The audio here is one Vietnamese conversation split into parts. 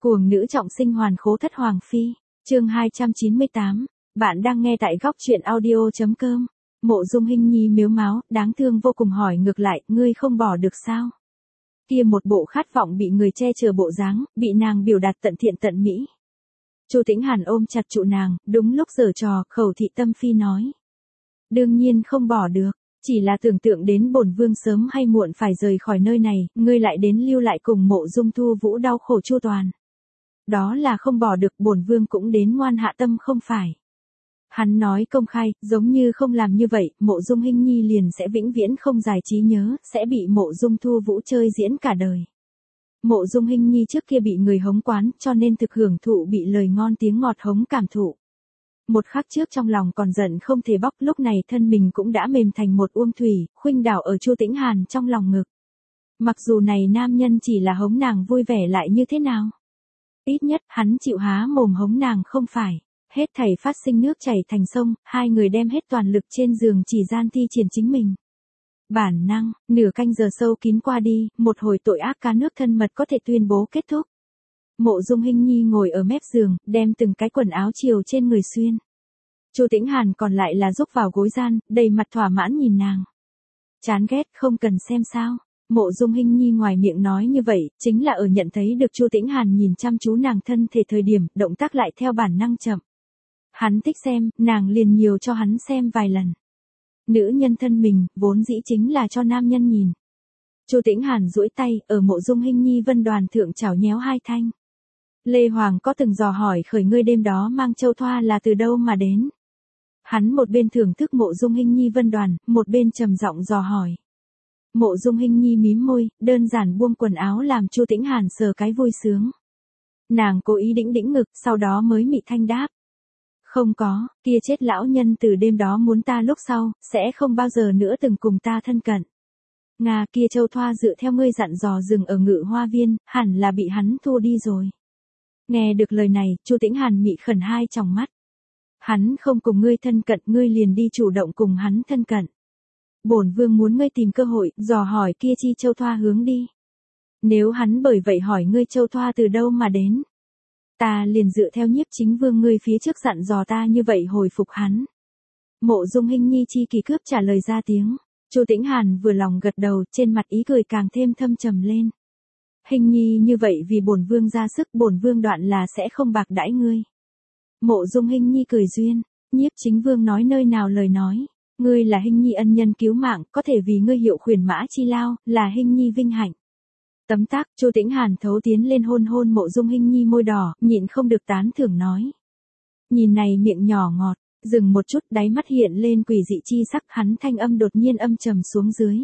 Cuồng nữ trọng sinh hoàn khố thất hoàng phi, chương 298, bạn đang nghe tại góc truyện audio.com. Mộ Dung Hinh Nhi mếu máo, đáng thương vô cùng hỏi ngược lại, ngươi không bỏ được sao? Kia một bộ khát vọng bị người che chở bộ dáng, bị nàng biểu đạt tận thiện tận mỹ. Chu Tĩnh Hàn ôm chặt trụ nàng, đúng lúc giở trò, khẩu thị tâm phi nói. Đương nhiên không bỏ được, chỉ là tưởng tượng đến bổn vương sớm hay muộn phải rời khỏi nơi này, ngươi lại đến lưu lại cùng Mộ Dung Thu Vũ đau khổ chu toàn. Đó là không bỏ được, bổn vương cũng đến ngoan hạ tâm không phải. Hắn nói công khai, giống như không làm như vậy, Mộ Dung Hinh Nhi liền sẽ vĩnh viễn không giải trí nhớ, sẽ bị Mộ Dung Thu Vũ chơi diễn cả đời. Mộ Dung Hinh Nhi trước kia bị người hống quán, cho nên thực hưởng thụ bị lời ngon tiếng ngọt hống cảm thụ. Một khắc trước trong lòng còn giận không thể bóc, lúc này thân mình cũng đã mềm thành một uông thủy, khuynh đảo ở Chu Tĩnh Hàn trong lòng ngực. Mặc dù này nam nhân chỉ là hống nàng vui vẻ lại như thế nào? Ít nhất hắn chịu há mồm hống nàng không phải. Hết thảy phát sinh nước chảy thành sông, hai người đem hết toàn lực trên giường chỉ gian thi triển chính mình. Bản năng, nửa canh giờ sâu kín qua đi, một hồi tội ác cá nước thân mật có thể tuyên bố kết thúc. Mộ Dung Hinh Nhi ngồi ở mép giường, đem từng cái quần áo chiều trên người xuyên. Chu Tĩnh Hàn còn lại là rúc vào gối gian, đầy mặt thỏa mãn nhìn nàng. Chán ghét, không cần xem sao. Mộ Dung Hinh Nhi ngoài miệng nói như vậy, chính là ở nhận thấy được Chu Tĩnh Hàn nhìn chăm chú nàng thân thể thời điểm, động tác lại theo bản năng chậm. Hắn thích xem, nàng liền nhiều cho hắn xem vài lần. Nữ nhân thân mình, vốn dĩ chính là cho nam nhân nhìn. Chu Tĩnh Hàn duỗi tay, ở Mộ Dung Hinh Nhi vân đoàn thượng chảo nhéo hai thanh. Lê Hoàng có từng dò hỏi khởi ngươi đêm đó mang châu thoa là từ đâu mà đến. Hắn một bên thưởng thức Mộ Dung Hinh Nhi vân đoàn, một bên trầm giọng dò hỏi. Mộ Dung Hinh Nhi mím môi, đơn giản buông quần áo làm Chu Tĩnh Hàn sờ cái vui sướng. Nàng cố ý đĩnh ngực, sau đó mới mị thanh đáp. Không có, kia chết lão nhân từ đêm đó muốn ta lúc sau, sẽ không bao giờ nữa từng cùng ta thân cận. Nga kia châu thoa dựa theo ngươi dặn dò dừng ở Ngự Hoa Viên, hẳn là bị hắn thu đi rồi. Nghe được lời này, Chu Tĩnh Hàn mị khẩn hai tròng mắt. Hắn không cùng ngươi thân cận, ngươi liền đi chủ động cùng hắn thân cận. Bổn vương muốn ngươi tìm cơ hội, dò hỏi kia chi châu thoa hướng đi. Nếu hắn bởi vậy hỏi ngươi châu thoa từ đâu mà đến. Ta liền dựa theo Nhiếp Chính Vương ngươi phía trước dặn dò ta như vậy hồi phục hắn. Mộ Dung Hinh Nhi chi kỳ cướp trả lời ra tiếng. Chu Tĩnh Hàn vừa lòng gật đầu, trên mặt ý cười càng thêm thâm trầm lên. Hinh Nhi như vậy vì bổn vương ra sức, bổn vương đoạn là sẽ không bạc đãi ngươi. Mộ Dung Hinh Nhi cười duyên, Nhiếp Chính Vương nói nơi nào lời nói, ngươi là Hinh Nhi ân nhân cứu mạng, có thể vì ngươi hiệu khuyển mã chi lao, là Hinh Nhi vinh hạnh. Tấm tắc, Chu Tĩnh Hàn thấu tiến lên hôn hôn Mộ Dung Hinh Nhi môi đỏ, nhịn không được tán thưởng nói. Nhìn này miệng nhỏ ngọt, dừng một chút, đáy mắt hiện lên quỷ dị chi sắc, hắn thanh âm đột nhiên âm trầm xuống dưới.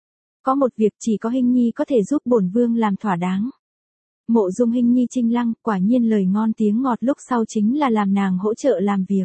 Có một việc chỉ có Hinh Nhi có thể giúp bổn vương làm thỏa đáng. Mộ Dung Hinh Nhi chinh lăng, quả nhiên lời ngon tiếng ngọt lúc sau chính là làm nàng hỗ trợ làm việc.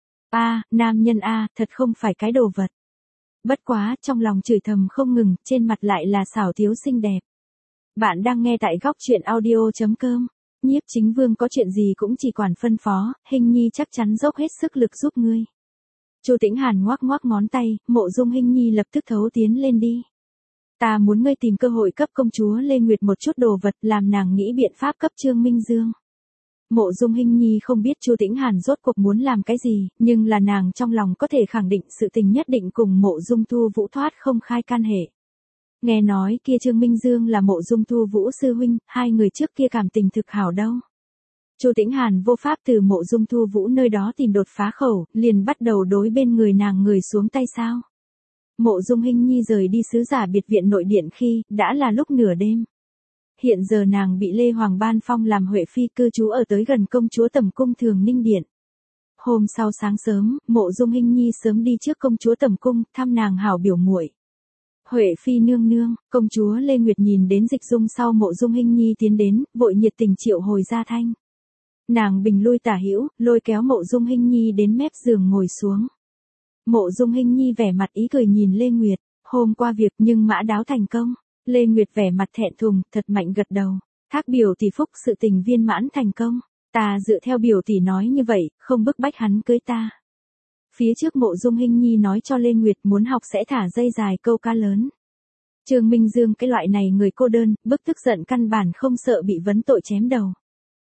Nam nhân thật không phải cái đồ vật. Bất quá, trong lòng chửi thầm không ngừng, trên mặt lại là xảo thiếu xinh đẹp. Bạn đang nghe tại góc truyện audio.com. Nhiếp Chính Vương có chuyện gì cũng chỉ quản phân phó, Hinh Nhi chắc chắn dốc hết sức lực giúp ngươi. Chu Tĩnh Hàn ngoắc ngoắc ngón tay, Mộ Dung Hinh Nhi lập tức thấu tiến lên đi. Ta muốn ngươi tìm cơ hội cấp công chúa Lê Nguyệt một chút đồ vật, làm nàng nghĩ biện pháp cấp Trương Minh Dương. Mộ Dung Hinh Nhi không biết Chu Tĩnh Hàn rốt cuộc muốn làm cái gì, nhưng là nàng trong lòng có thể khẳng định sự tình nhất định cùng Mộ Dung Thu Vũ thoát không khai can hệ. Nghe nói kia Trương Minh Dương là Mộ Dung Thu Vũ sư huynh, hai người trước kia cảm tình thực hảo đâu. Chu Tĩnh Hàn vô pháp từ Mộ Dung Thu Vũ nơi đó tìm đột phá khẩu, liền bắt đầu đối bên người nàng người xuống tay sao. Mộ Dung Hinh Nhi rời đi sứ giả biệt viện nội điện khi, đã là lúc nửa đêm. Hiện giờ nàng bị Lê Hoàng ban phong làm Huệ Phi cư trú ở tới gần công chúa Tẩm Cung Thường Ninh Điện. Hôm sau sáng sớm, Mộ Dung Hinh Nhi sớm đi trước công chúa Tẩm Cung, thăm nàng hảo biểu muội. Huệ Phi nương nương, công chúa Lê Nguyệt nhìn đến Dịch Dung sau Mộ Dung Hinh Nhi tiến đến, vội nhiệt tình triệu hồi ra thanh. Nàng bình lui tả hữu, lôi kéo Mộ Dung Hinh Nhi đến mép giường ngồi xuống. Mộ Dung Hinh Nhi vẻ mặt ý cười nhìn Lê Nguyệt, hôm qua việc nhưng mã đáo thành công. Lê Nguyệt vẻ mặt thẹn thùng, thật mạnh gật đầu. Thác biểu tỷ phúc sự tình viên mãn thành công. Ta dựa theo biểu tỷ nói như vậy, không bức bách hắn cưới ta. Phía trước Mộ Dung Hinh Nhi nói cho Lê Nguyệt muốn học sẽ thả dây dài câu cá lớn. Trương Minh Dương cái loại này người cô đơn, bức tức giận căn bản không sợ bị vấn tội chém đầu.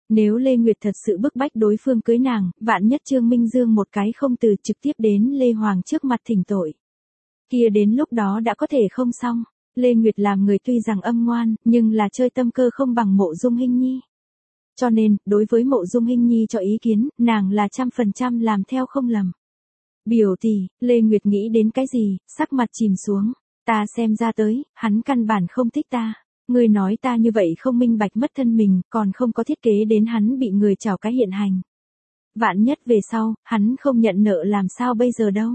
Nếu Lê Nguyệt thật sự bức bách đối phương cưới nàng, vạn nhất Trương Minh Dương một cái không từ trực tiếp đến Lê Hoàng trước mặt thỉnh tội. Kia đến lúc đó đã có thể không xong. Lê Nguyệt làm người tuy rằng âm ngoan, nhưng là chơi tâm cơ không bằng Mộ Dung Hinh Nhi. Cho nên, đối với Mộ Dung Hinh Nhi cho ý kiến, nàng là 100% làm theo không lầm. Biểu tỷ, Lê Nguyệt nghĩ đến cái gì, sắc mặt chìm xuống. Ta xem ra tới, hắn căn bản không thích ta. Ngươi nói ta như vậy không minh bạch mất thân mình, còn không có thiết kế đến hắn bị người chào cái hiện hành. Vạn nhất về sau, hắn không nhận nợ làm sao bây giờ đâu.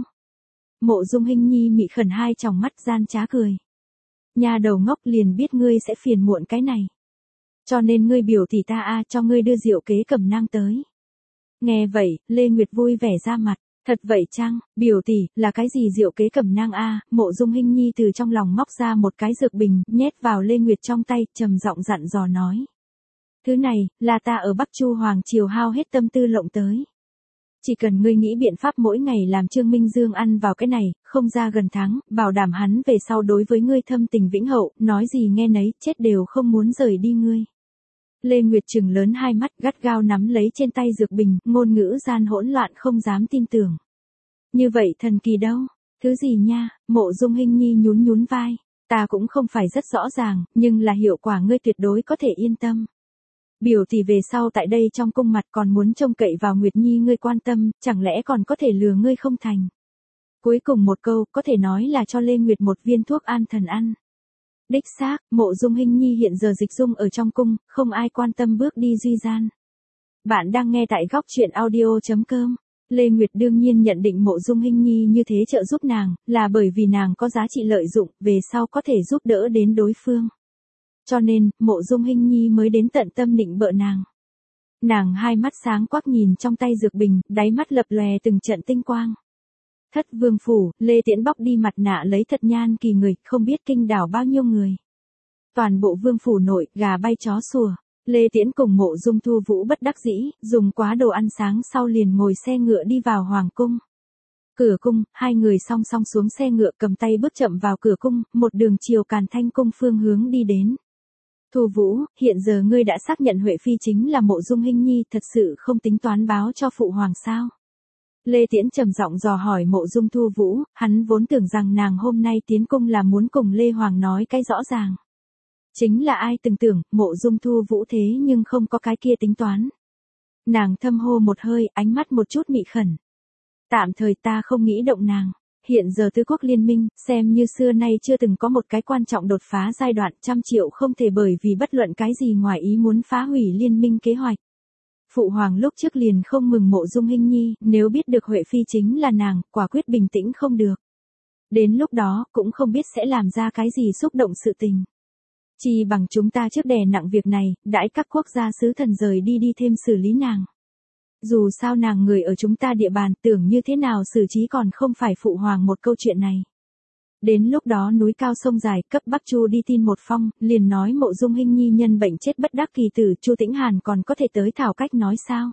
Mộ Dung Hinh Nhi mị khẩn hai tròng mắt gian trá cười. Nhà đầu ngốc liền biết ngươi sẽ phiền muộn cái này. Cho nên ngươi biểu tỷ ta cho ngươi đưa rượu kế cẩm nang tới. Nghe vậy, Lê Nguyệt vui vẻ ra mặt. Thật vậy chăng, biểu tỷ, là cái gì rượu kế cẩm nang Mộ Dung Hinh Nhi từ trong lòng móc ra một cái dược bình, nhét vào Lê Nguyệt trong tay, trầm giọng dặn dò nói. Thứ này, là ta ở Bắc Chu Hoàng Triều hao hết tâm tư lộng tới. Chỉ cần ngươi nghĩ biện pháp mỗi ngày làm Trương Minh Dương ăn vào cái này, không ra gần tháng, bảo đảm hắn về sau đối với ngươi thâm tình vĩnh hậu, nói gì nghe nấy, chết đều không muốn rời đi ngươi. Lê Nguyệt trừng lớn hai mắt gắt gao nắm lấy trên tay dược bình, ngôn ngữ gian hỗn loạn không dám tin tưởng. Như vậy thần kỳ đâu? Thứ gì nha? Mộ Dung Hinh Nhi nhún nhún vai. Ta cũng không phải rất rõ ràng, nhưng là hiệu quả ngươi tuyệt đối có thể yên tâm. Biểu tỷ về sau tại đây trong cung mặt còn muốn trông cậy vào Nguyệt Nhi ngươi quan tâm, chẳng lẽ còn có thể lừa ngươi không thành. Cuối cùng một câu, có thể nói là cho Lê Nguyệt một viên thuốc an thần ăn. Đích xác, Mộ Dung Hinh Nhi hiện giờ dịch dung ở trong cung, không ai quan tâm bước đi duy gian. Bạn đang nghe tại góc truyện audio.com. Lê Nguyệt đương nhiên nhận định Mộ Dung Hinh Nhi như thế trợ giúp nàng, là bởi vì nàng có giá trị lợi dụng, về sau có thể giúp đỡ đến đối phương. Cho nên, Mộ Dung Hinh Nhi mới đến tận tâm định bợ nàng. Nàng hai mắt sáng quắc nhìn trong tay dược bình, đáy mắt lập lòe từng trận tinh quang. Thất vương phủ, Lê Tiễn bóc đi mặt nạ lấy thật nhan kỳ người, không biết kinh đảo bao nhiêu người. Toàn bộ vương phủ nội, gà bay chó sủa. Lê Tiễn cùng Mộ Dung Thu Vũ bất đắc dĩ, dùng quá đồ ăn sáng sau liền ngồi xe ngựa đi vào hoàng cung. Cửa cung, hai người song song xuống xe ngựa cầm tay bước chậm vào cửa cung, một đường chiều Càn Thanh cung phương hướng đi đến. Thu Vũ, hiện giờ ngươi đã xác nhận Huệ Phi chính là Mộ Dung Hinh Nhi, thật sự không tính toán báo cho phụ hoàng sao? Lê Tiễn trầm giọng dò hỏi Mộ Dung Thu Vũ, hắn vốn tưởng rằng nàng hôm nay tiến cung là muốn cùng Lê Hoàng nói cái rõ ràng. Chính là ai từng tưởng, Mộ Dung Thu Vũ thế nhưng không có cái kia tính toán. Nàng thâm hô một hơi, ánh mắt một chút mị khẩn. Tạm thời ta không nghĩ động nàng. Hiện giờ tứ quốc liên minh, xem như xưa nay chưa từng có một cái quan trọng đột phá giai đoạn, 100 triệu không thể bởi vì bất luận cái gì ngoài ý muốn phá hủy liên minh kế hoạch. Phụ hoàng lúc trước liền không mừng Mộ Dung Hinh Nhi, nếu biết được Huệ Phi chính là nàng, quả quyết bình tĩnh không được. Đến lúc đó, cũng không biết sẽ làm ra cái gì xúc động sự tình. Chỉ bằng chúng ta trước đè nặng việc này, đãi các quốc gia sứ thần rời đi thêm xử lý nàng. Dù sao nàng người ở chúng ta địa bàn, tưởng như thế nào xử trí còn không phải phụ hoàng một câu chuyện này. Đến lúc đó núi cao sông dài, cấp Bắc Chu đi tin một phong, liền nói Mộ Dung Hinh Nhi nhân bệnh chết bất đắc kỳ tử, Chu Tĩnh Hàn còn có thể tới thảo cách nói sao?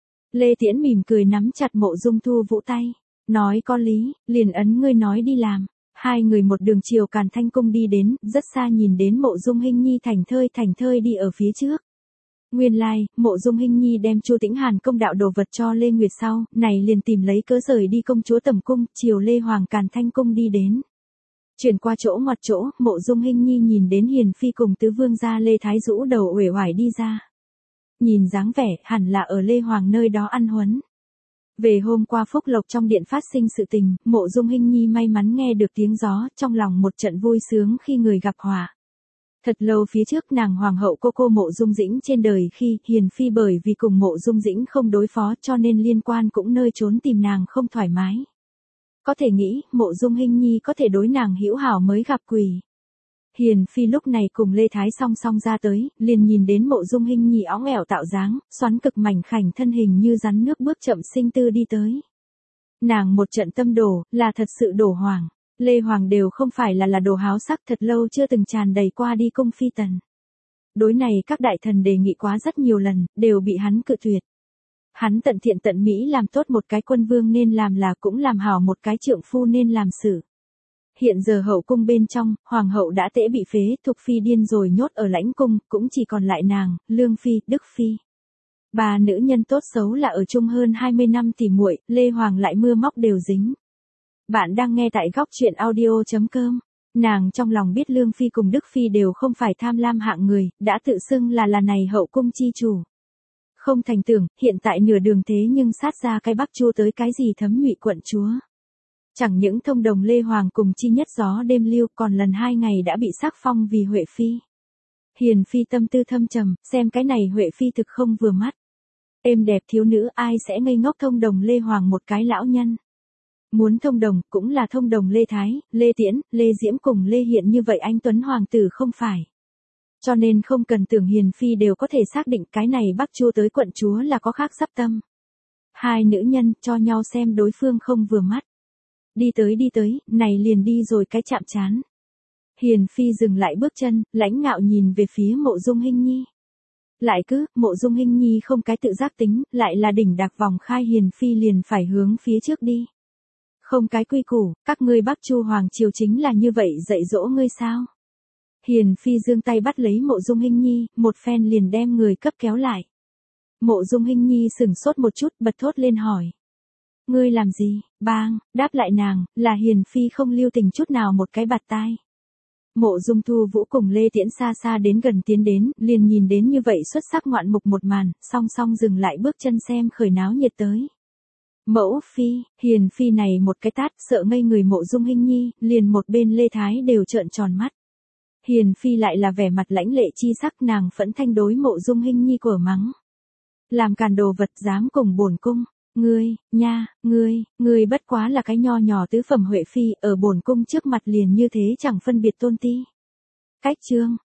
Lê Tiễn mỉm cười nắm chặt Mộ Dung Thu Vũ tay, nói có lý, liền ấn ngươi nói đi làm. Hai người một đường chiều Càn Thanh cung đi đến, rất xa nhìn đến Mộ Dung Hinh Nhi thành thơi đi ở phía trước. Nguyên lai, Mộ Dung Hinh Nhi đem Chu Tĩnh Hàn công đạo đồ vật cho Lê Nguyệt sau, này liền tìm lấy cớ rời đi công chúa tẩm cung, chiều Lê Hoàng Càn Thanh cung đi đến. Chuyển qua chỗ ngoặt chỗ, Mộ Dung Hinh Nhi nhìn đến Hiền Phi cùng tứ vương gia Lê Thái rũ đầu uể oải đi ra. Nhìn dáng vẻ, hẳn là ở Lê Hoàng nơi đó ăn huấn. Về hôm qua Phúc Lộc trong điện phát sinh sự tình, Mộ Dung Hinh Nhi may mắn nghe được tiếng gió, trong lòng một trận vui sướng khi người gặp họa. Thật lâu phía trước nàng hoàng hậu cô Mộ Dung Dĩnh trên đời khi Hiền Phi bởi vì cùng Mộ Dung Dĩnh không đối phó cho nên liên quan cũng nơi trốn tìm nàng không thoải mái. Có thể nghĩ, Mộ Dung Hinh Nhi có thể đối nàng hữu hảo mới gặp quỷ. Hiền Phi lúc này cùng Lê Thái song song ra tới, liền nhìn đến Mộ Dung Hinh Nhi óng ẻo tạo dáng, xoắn cực mảnh khảnh thân hình như rắn nước bước chậm sinh tư đi tới. Nàng một trận tâm đổ, là thật sự đổ hoàng. Lê Hoàng đều không phải là đồ háo sắc, thật lâu chưa từng tràn đầy qua đi cung phi tần. Đối này các đại thần đề nghị quá rất nhiều lần, đều bị hắn cự tuyệt. Hắn tận thiện tận mỹ làm tốt một cái quân vương nên làm là cũng làm hảo một cái trượng phu nên làm sự. Hiện giờ hậu cung bên trong, hoàng hậu đã tễ bị phế, Thục Phi điên rồi nhốt ở lãnh cung, cũng chỉ còn lại nàng, Lương Phi, Đức Phi. Ba nữ nhân tốt xấu là ở chung hơn 20 năm tỉ muội, Lê Hoàng lại mưa móc đều dính. Bạn đang nghe tại góc chuyện audio.com. Nàng trong lòng biết Lương Phi cùng Đức Phi đều không phải tham lam hạng người, đã tự xưng là này hậu cung chi chủ. Không thành tưởng, hiện tại nửa đường thế nhưng sát ra cái Bắc Chu tới cái gì thấm nhụy quận chúa. Chẳng những thông đồng Lê Hoàng cùng chi nhất gió đêm lưu, còn lần 2 ngày đã bị sắc phong vì Huệ Phi. Hiền Phi tâm tư thâm trầm, xem cái này Huệ Phi thực không vừa mắt. Êm đẹp thiếu nữ ai sẽ ngây ngốc thông đồng Lê Hoàng một cái lão nhân. Muốn thông đồng, cũng là thông đồng Lê Thái, Lê Tiễn, Lê Diễm cùng Lê Hiện như vậy anh Tuấn Hoàng tử không phải. Cho nên không cần tưởng Hiền Phi đều có thể xác định cái này Bắc Chu tới quận chúa là có khác sắp tâm. Hai nữ nhân cho nhau xem đối phương không vừa mắt. Đi tới, này liền đi rồi cái chạm trán. Hiền Phi dừng lại bước chân, lãnh ngạo nhìn về phía Mộ Dung Hinh Nhi. Lại cứ, Mộ Dung Hinh Nhi không cái tự giác tính, lại là đỉnh đạc vòng khai Hiền Phi liền phải hướng phía trước đi. Không cái quy củ, các ngươi Bắc Chu Hoàng triều chính là như vậy dạy dỗ ngươi sao? Hiền Phi giương tay bắt lấy Mộ Dung Hinh Nhi, một phen liền đem người cấp kéo lại. Mộ Dung Hinh Nhi sửng sốt một chút, bật thốt lên hỏi. Ngươi làm gì? Bang, đáp lại nàng, là Hiền Phi không lưu tình chút nào một cái bạt tai. Mộ Dung Thu Vũ cùng Lê Tiễn xa xa đến gần tiến đến, liền nhìn đến như vậy xuất sắc ngoạn mục một màn, song song dừng lại bước chân xem khởi náo nhiệt tới. Mẫu Phi, Hiền Phi này một cái tát sợ ngây người Mộ Dung Hinh Nhi, liền một bên Lê Thái đều trợn tròn mắt. Hiền Phi lại là vẻ mặt lãnh lệ chi sắc, nàng phẫn thanh đối Mộ Dung Hinh Nhi của mắng. Làm càn đồ vật dám cùng bổn cung, ngươi bất quá là cái nho nhỏ tứ phẩm Huệ Phi, ở bổn cung trước mặt liền như thế chẳng phân biệt tôn ti. Cách chương,